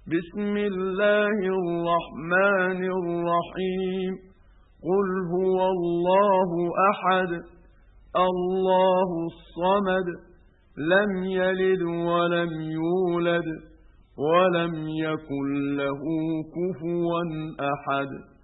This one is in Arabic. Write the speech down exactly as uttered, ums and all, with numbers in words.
بسم الله الرحمن الرحيم قل هو الله أحد الله الصمد لم يلد ولم يولد ولم يكن له كفوا أحد.